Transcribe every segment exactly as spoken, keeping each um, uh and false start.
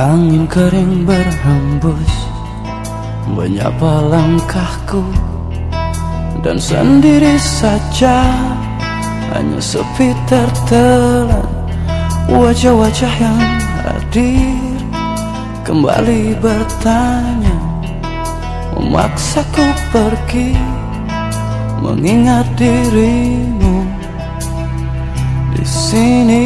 Angin kering berhembus menyapa langkahku, dan sendiri saja hanya sepi tertelan. Wajah-wajah yang hadir kembali bertanya, memaksaku pergi mengingat dirimu di sini.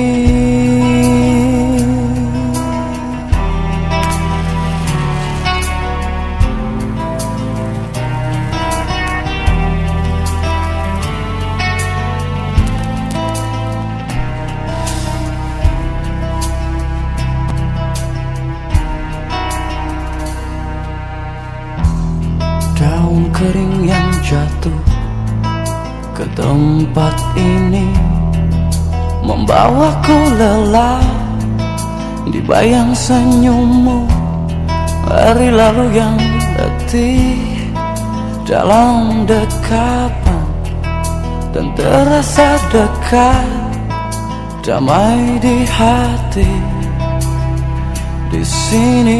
Daun kering yang jatuh ke tempat ini membawaku lelah di bayang senyummu. Hari lalu yang letih dalam dekapan, dan terasa dekat, damai di hati di sini.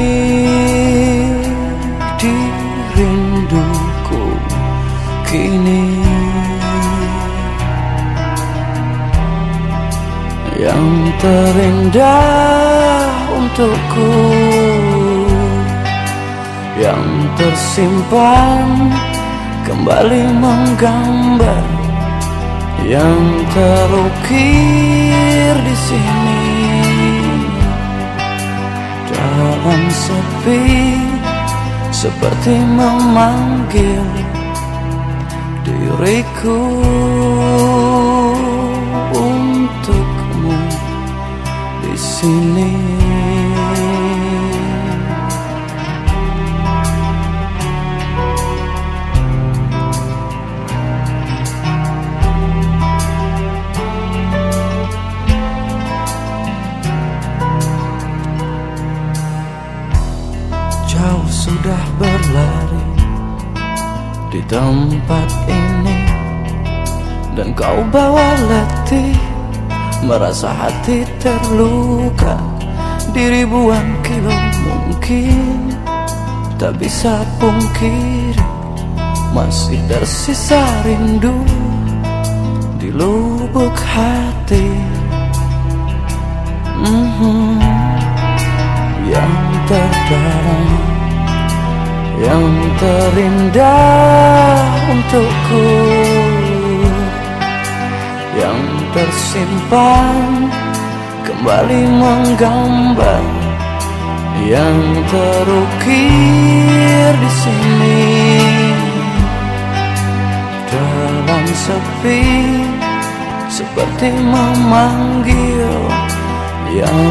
Di rinduku kini yang terindah untukku, yang tersimpan kembali menggambar, yang terukir di sini dalam sepi, seperti memanggil diriku untukmu di sini. Jauh sudah berlari di tempat ini, dan kau bawa letih, merasa hati terluka di ribuan kilo. Mungkin tak bisa pungkiri, masih tersisa rindu di lubuk hati. mm-hmm. Yang terdalam, yang terindah untukku, yang tersimpan kembali menggambar, yang terukir di sini dalam sepi, seperti memanggil yang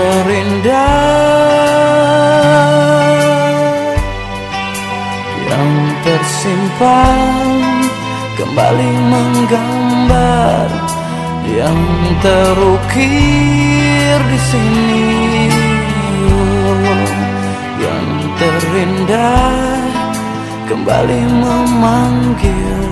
terindah, yang tersimpan kembali menggambar, yang terukir di sini, yang terindah kembali memanggil